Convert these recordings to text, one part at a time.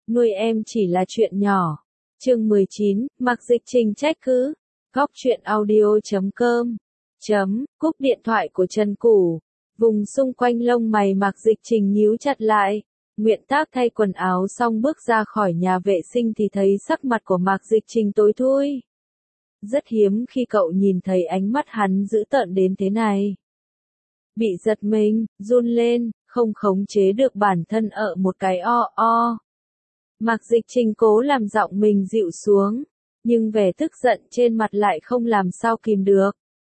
nuôi em chỉ là chuyện nhỏ. Chương 19, Mạc Dịch Trình trách cứ. Góc truyện audio.com. Cúp điện thoại của Trần Củ. Vùng xung quanh lông mày Mạc Dịch Trình nhíu chặt lại. Nguyện Tác thay quần áo xong bước ra khỏi nhà vệ sinh thì thấy sắc mặt của Mạc Dịch Trình tối thui. Rất hiếm khi cậu nhìn thấy ánh mắt hắn dữ tợn đến thế này. Bị giật mình, run lên, không khống chế được bản thân ở một cái o. Mạc Dịch Trình cố làm giọng mình dịu xuống, nhưng vẻ tức giận trên mặt lại không làm sao kìm được.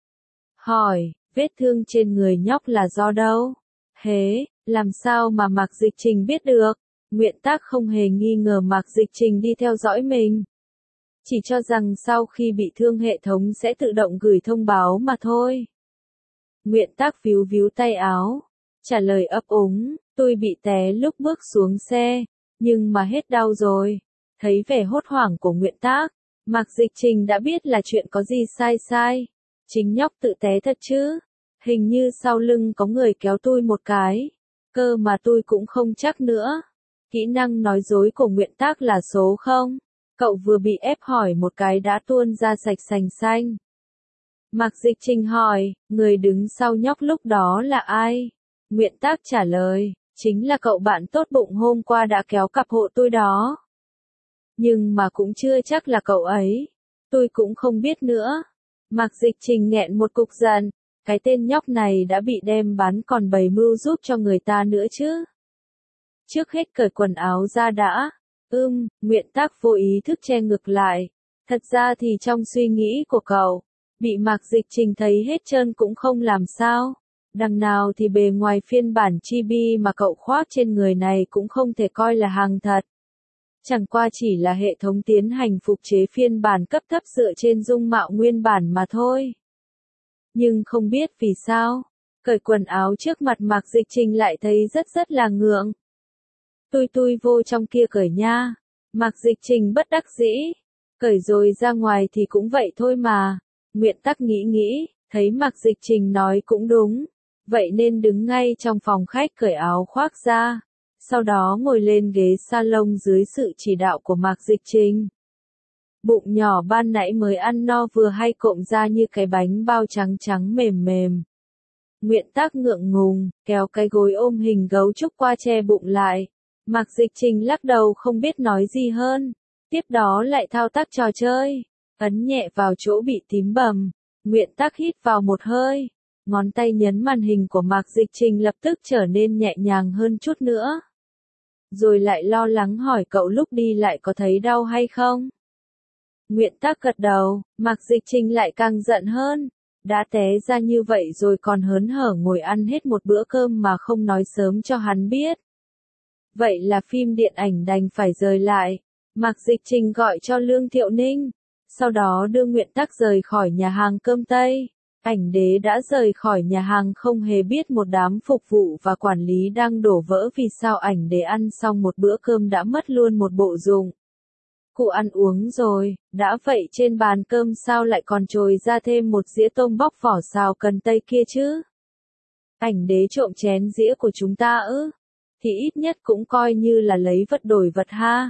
Hỏi, vết thương trên người nhóc là do đâu? Hế, làm sao mà Mạc Dịch Trình biết được? Nguyện Tác không hề nghi ngờ Mạc Dịch Trình đi theo dõi mình. Chỉ cho rằng sau khi bị thương hệ thống sẽ tự động gửi thông báo mà thôi. Nguyện Tác víu víu tay áo, trả lời ấp úng, tôi bị té lúc bước xuống xe, nhưng mà hết đau rồi. Thấy vẻ hốt hoảng của Nguyện Tác, Mạc Dịch Trình đã biết là chuyện có gì sai. Chính nhóc tự té thật chứ. Hình như sau lưng có người kéo tôi một cái. Cơ mà tôi cũng không chắc nữa. Kỹ năng nói dối của Nguyện Tác là số 0. Cậu vừa bị ép hỏi một cái đã tuôn ra sạch sành xanh. Mạc Dịch Trình hỏi, người đứng sau nhóc lúc đó là ai? Nguyện Tác trả lời, chính là cậu bạn tốt bụng hôm qua đã kéo cặp hộ tôi đó. Nhưng mà cũng chưa chắc là cậu ấy. Tôi cũng không biết nữa. Mạc Dịch Trình nghẹn một cục giận. Cái tên nhóc này đã bị đem bán còn bày mưu giúp cho người ta nữa chứ. Trước hết cởi quần áo ra đã. Nguyện Tác vô ý thức che ngực lại. Thật ra thì trong suy nghĩ của cậu, bị Mạc Dịch Trình thấy hết trơn cũng không làm sao. Đằng nào thì bề ngoài phiên bản chibi mà cậu khoác trên người này cũng không thể coi là hàng thật. Chẳng qua chỉ là hệ thống tiến hành phục chế phiên bản cấp thấp dựa trên dung mạo nguyên bản mà thôi. Nhưng không biết vì sao, cởi quần áo trước mặt Mạc Dịch Trình lại thấy rất là ngượng. Tôi vô trong kia cởi nha. Mạc Dịch Trình bất đắc dĩ. Cởi rồi ra ngoài thì cũng vậy thôi mà. Nguyện Tác nghĩ, thấy Mạc Dịch Trình nói cũng đúng. Vậy nên đứng ngay trong phòng khách cởi áo khoác ra. Sau đó ngồi lên ghế salon dưới sự chỉ đạo của Mạc Dịch Trình. Bụng nhỏ ban nãy mới ăn no vừa hay cộm ra như cái bánh bao trắng mềm. Nguyện Tác ngượng ngùng, kéo cái gối ôm hình gấu trúc qua che bụng lại. Mạc Dịch Trình lắc đầu không biết nói gì hơn. Tiếp đó lại thao tác trò chơi. Ấn nhẹ vào chỗ bị tím bầm. Nguyện Tác hít vào một hơi. Ngón tay nhấn màn hình của Mạc Dịch Trình lập tức trở nên nhẹ nhàng hơn chút nữa. Rồi lại lo lắng hỏi cậu lúc đi lại có thấy đau hay không? Nguyện Tác gật đầu, Mạc Dịch Trình lại càng giận hơn. Đã té ra như vậy rồi còn hớn hở ngồi ăn hết một bữa cơm mà không nói sớm cho hắn biết. Vậy là phim điện ảnh đành phải rời lại. Mạc Dịch Trình gọi cho Lương Thiệu Ninh. Sau đó đưa Nguyện Tác rời khỏi nhà hàng cơm Tây. Ảnh đế đã rời khỏi nhà hàng không hề biết một đám phục vụ và quản lý đang đổ vỡ vì sao ảnh đế ăn xong một bữa cơm đã mất luôn một bộ dụng cụ ăn uống rồi. Đã vậy trên bàn cơm sao lại còn trồi ra thêm một dĩa tôm bóc vỏ xào cần tây kia chứ? Ảnh đế trộm chén dĩa của chúng ta ư? Thì ít nhất cũng coi như là lấy vật đổi vật ha.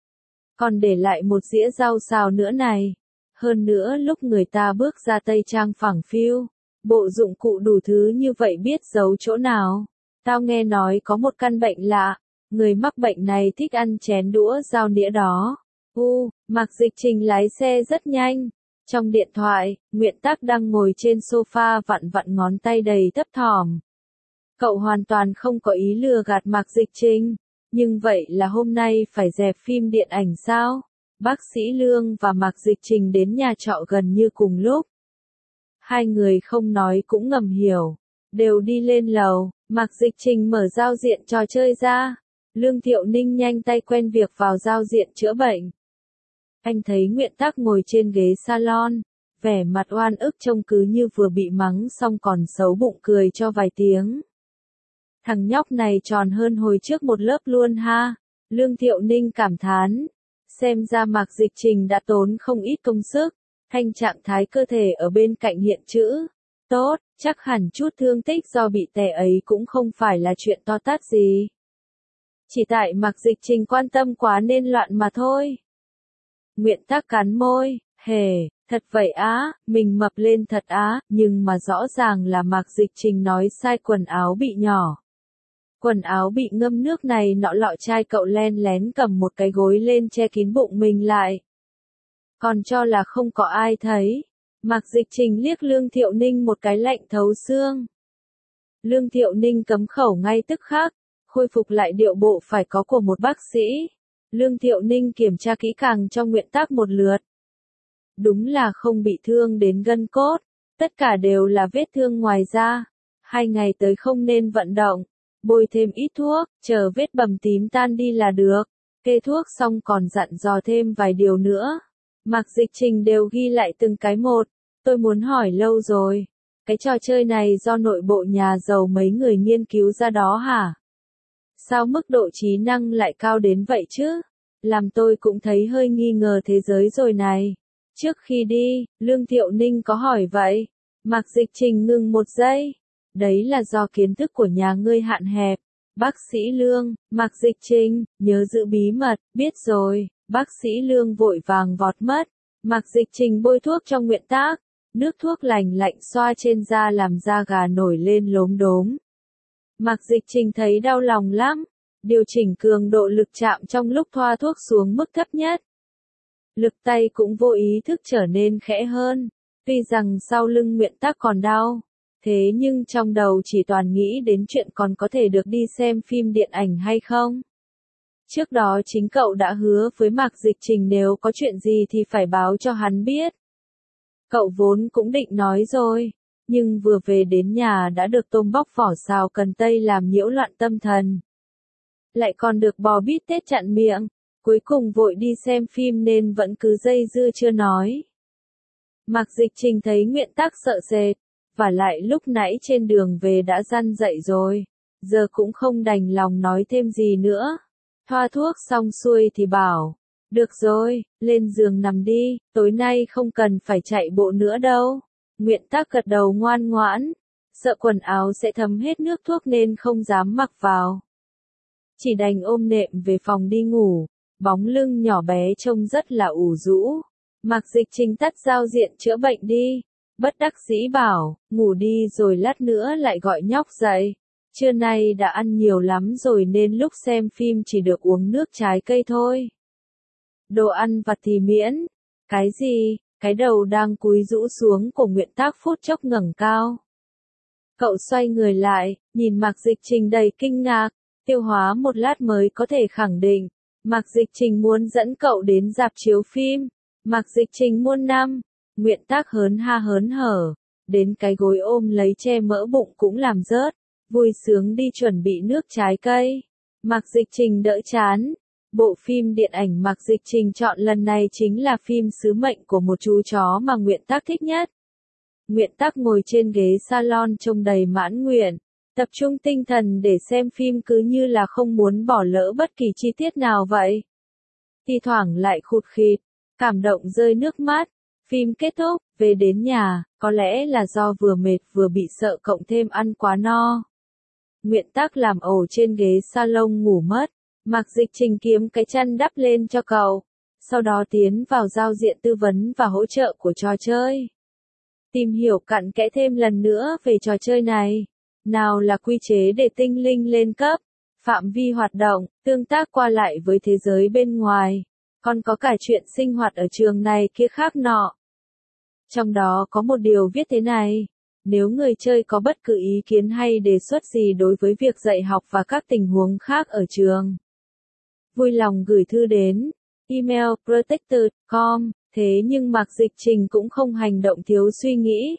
Còn để lại một dĩa rau xào nữa này. Hơn nữa lúc người ta bước ra Tây Trang phẳng phiu, bộ dụng cụ đủ thứ như vậy biết giấu chỗ nào. Tao nghe nói có một căn bệnh lạ, người mắc bệnh này thích ăn chén đũa dao nĩa đó. Mạc Dịch Trình lái xe rất nhanh. Trong điện thoại, Nguyện Tác đang ngồi trên sofa vặn ngón tay đầy thấp thỏm. Cậu hoàn toàn không có ý lừa gạt Mạc Dịch Trình. Nhưng vậy là hôm nay phải dẹp phim điện ảnh sao? Bác sĩ Lương và Mạc Dịch Trình đến nhà trọ gần như cùng lúc. Hai người không nói cũng ngầm hiểu. Đều đi lên lầu, Mạc Dịch Trình mở giao diện trò chơi ra. Lương Thiệu Ninh nhanh tay quen việc vào giao diện chữa bệnh. Anh thấy Nguyện Tác ngồi trên ghế salon, vẻ mặt oan ức trông cứ như vừa bị mắng xong còn xấu bụng cười cho vài tiếng. Thằng nhóc này tròn hơn hồi trước một lớp luôn ha. Lương Thiệu Ninh cảm thán. Xem ra Mạc Dịch Trình đã tốn không ít công sức. Thanh trạng thái cơ thể ở bên cạnh hiện chữ. Tốt, chắc hẳn chút thương tích do bị té ấy cũng không phải là chuyện to tát gì. Chỉ tại Mạc Dịch Trình quan tâm quá nên loạn mà thôi. Nguyện Tác cắn môi, hề, thật vậy á, mình mập lên thật á, nhưng mà rõ ràng là Mạc Dịch Trình nói sai, quần áo bị nhỏ. Quần áo bị ngâm nước này nọ lọ chai, cậu len lén cầm một cái gối lên che kín bụng mình lại. Còn cho là không có ai thấy. Mạc Dịch Trình liếc Lương Thiệu Ninh một cái lạnh thấu xương. Lương Thiệu Ninh cấm khẩu ngay tức khắc, khôi phục lại điệu bộ phải có của một bác sĩ. Lương Thiệu Ninh kiểm tra kỹ càng cho Nguyện Tác một lượt. Đúng là không bị thương đến gân cốt, tất cả đều là vết thương ngoài da. 2 ngày tới không nên vận động, bôi thêm ít thuốc, chờ vết bầm tím tan đi là được. Kê thuốc xong còn dặn dò thêm vài điều nữa. Mạc Dịch Trình đều ghi lại từng cái một. Tôi muốn hỏi lâu rồi, cái trò chơi này do nội bộ nhà giàu mấy người nghiên cứu ra đó hả? Sao mức độ trí năng lại cao đến vậy chứ? Làm tôi cũng thấy hơi nghi ngờ thế giới rồi này. Trước khi đi, Lương Thiệu Ninh có hỏi vậy. Mạc Dịch Trình ngừng một giây. Đấy là do kiến thức của nhà ngươi hạn hẹp. Bác sĩ Lương, Mạc Dịch Trình, nhớ giữ bí mật, biết rồi. Bác sĩ Lương vội vàng vọt mất. Mạc Dịch Trình bôi thuốc cho Nguyện Tác. Nước thuốc lành lạnh xoa trên da làm da gà nổi lên lốm đốm. Mạc Dịch Trình thấy đau lòng lắm. Điều chỉnh cường độ lực chạm trong lúc thoa thuốc xuống mức thấp nhất. Lực tay cũng vô ý thức trở nên khẽ hơn. Tuy rằng sau lưng Nguyện Tác còn đau, thế nhưng trong đầu chỉ toàn nghĩ đến chuyện còn có thể được đi xem phim điện ảnh hay không. Trước đó chính cậu đã hứa với Mạc Dịch Trình nếu có chuyện gì thì phải báo cho hắn biết. Cậu vốn cũng định nói rồi, nhưng vừa về đến nhà đã được tôm bóc vỏ xào cần tây làm nhiễu loạn tâm thần. Lại còn được bò bít tết chặn miệng, cuối cùng vội đi xem phim nên vẫn cứ dây dưa chưa nói. Mạc Dịch Trình thấy Nguyện Tác sợ sệt, và lại lúc nãy trên đường về đã răn dậy rồi, giờ cũng không đành lòng nói thêm gì nữa. Thoa thuốc xong xuôi thì bảo, được rồi, lên giường nằm đi, tối nay không cần phải chạy bộ nữa đâu. Nguyện Tác gật đầu ngoan ngoãn, sợ quần áo sẽ thấm hết nước thuốc nên không dám mặc vào. Chỉ đành ôm nệm về phòng đi ngủ, bóng lưng nhỏ bé trông rất là ủ rũ. Mạc Dịch Trình tắt giao diện chữa bệnh đi, bất đắc dĩ bảo, ngủ đi rồi lát nữa lại gọi nhóc dậy. Trưa nay đã ăn nhiều lắm rồi nên lúc xem phim chỉ được uống nước trái cây thôi. Đồ ăn vặt thì miễn. Cái gì? Cái đầu đang cúi rũ xuống của Nguyện Tác phút chốc ngẩng cao. Cậu xoay người lại, nhìn Mạc Dịch Trình đầy kinh ngạc, tiêu hóa một lát mới có thể khẳng định. Mạc Dịch Trình muốn dẫn cậu đến rạp chiếu phim. Mạc Dịch Trình muôn năm. Nguyện Tác hớn ha hớn hở, đến cái gối ôm lấy che mỡ bụng cũng làm rớt, vui sướng đi chuẩn bị nước trái cây. Mạc Dịch Trình đỡ chán. Bộ phim điện ảnh Mạc Dịch Trình chọn lần này chính là phim Sứ mệnh của một chú chó mà Nguyện Tác thích nhất. Nguyện Tác ngồi trên ghế salon trông đầy mãn nguyện, tập trung tinh thần để xem phim cứ như là không muốn bỏ lỡ bất kỳ chi tiết nào vậy. Thi thoảng lại khụt khịt, cảm động rơi nước mắt. Phim kết thúc, về đến nhà, có lẽ là do vừa mệt vừa bị sợ cộng thêm ăn quá no. Nguyện Tác làm ổ trên ghế salon ngủ mất. Mạc Dịch Trình kiếm cái chăn đắp lên cho cậu, sau đó tiến vào giao diện tư vấn và hỗ trợ của trò chơi. Tìm hiểu cặn kẽ thêm lần nữa về trò chơi này. Nào là quy chế để tinh linh lên cấp, phạm vi hoạt động, tương tác qua lại với thế giới bên ngoài, còn có cả chuyện sinh hoạt ở trường này kia khác nọ. Trong đó có một điều viết thế này, nếu người chơi có bất cứ ý kiến hay đề xuất gì đối với việc dạy học và các tình huống khác ở trường, vui lòng gửi thư đến email protected.com, thế nhưng Mạc Dịch Trình cũng không hành động thiếu suy nghĩ.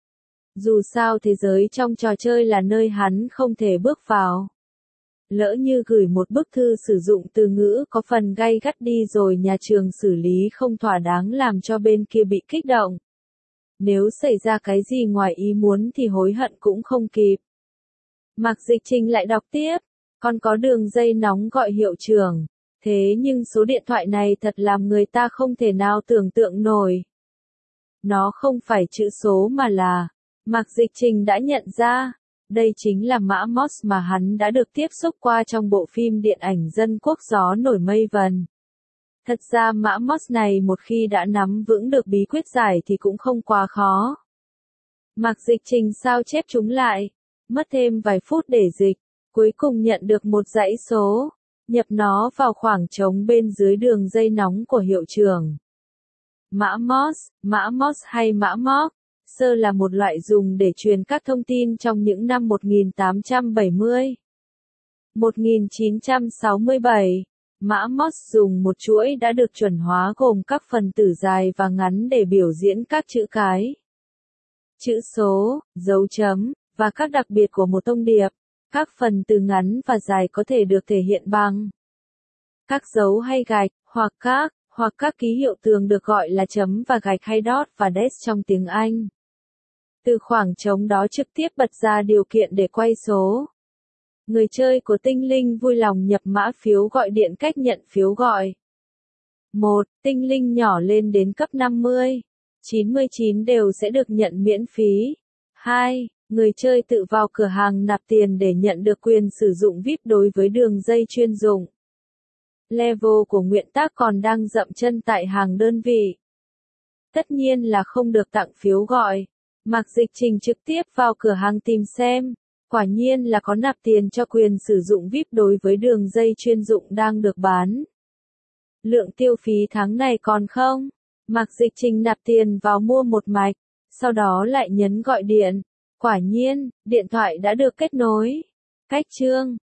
Dù sao thế giới trong trò chơi là nơi hắn không thể bước vào. Lỡ như gửi một bức thư sử dụng từ ngữ có phần gay gắt đi rồi nhà trường xử lý không thỏa đáng làm cho bên kia bị kích động. Nếu xảy ra cái gì ngoài ý muốn thì hối hận cũng không kịp. Mạc Dịch Trình lại đọc tiếp, còn có đường dây nóng gọi hiệu trưởng, thế nhưng số điện thoại này thật làm người ta không thể nào tưởng tượng nổi. Nó không phải chữ số mà là, Mạc Dịch Trình đã nhận ra, Đây chính là mã Morse mà hắn đã được tiếp xúc qua trong bộ phim điện ảnh Dân Quốc Gió Nổi Mây Vần. Thật ra mã Morse này một khi đã nắm vững được bí quyết giải thì cũng không quá khó. Mạc Dịch Trình sao chép chúng lại, mất thêm vài phút để dịch, cuối cùng nhận được một dãy số, nhập nó vào khoảng trống bên dưới đường dây nóng của hiệu trưởng. Mã Morse hay mã Morse là một loại dùng để truyền các thông tin trong những năm 1870. 1967, mã Morse dùng một chuỗi đã được chuẩn hóa gồm các phần tử dài và ngắn để biểu diễn các chữ cái, chữ số, dấu chấm, và các đặc biệt của một thông điệp. Các phần từ ngắn và dài có thể được thể hiện bằng các dấu hay gạch, hoặc các ký hiệu thường được gọi là chấm và gạch hay dot và dash trong tiếng Anh. Từ khoảng trống đó trực tiếp bật ra điều kiện để quay số. Người chơi của tinh linh vui lòng nhập mã phiếu gọi điện cách nhận phiếu gọi. 1. Tinh linh nhỏ lên đến cấp 50, 99 đều sẽ được nhận miễn phí. 2. Người chơi tự vào cửa hàng nạp tiền để nhận được quyền sử dụng VIP đối với đường dây chuyên dụng. Level của nguyện tác còn đang dậm chân tại hàng đơn vị. Tất nhiên là không được tặng phiếu gọi. Mạc Dịch Trình trực tiếp vào cửa hàng tìm xem. Quả nhiên là có nạp tiền cho quyền sử dụng VIP đối với đường dây chuyên dụng đang được bán. Lượng tiêu phí tháng này còn không? Mạc Dịch Trình nạp tiền vào mua một mạch, sau đó lại nhấn gọi điện. Quả nhiên, điện thoại đã được kết nối. Cách chương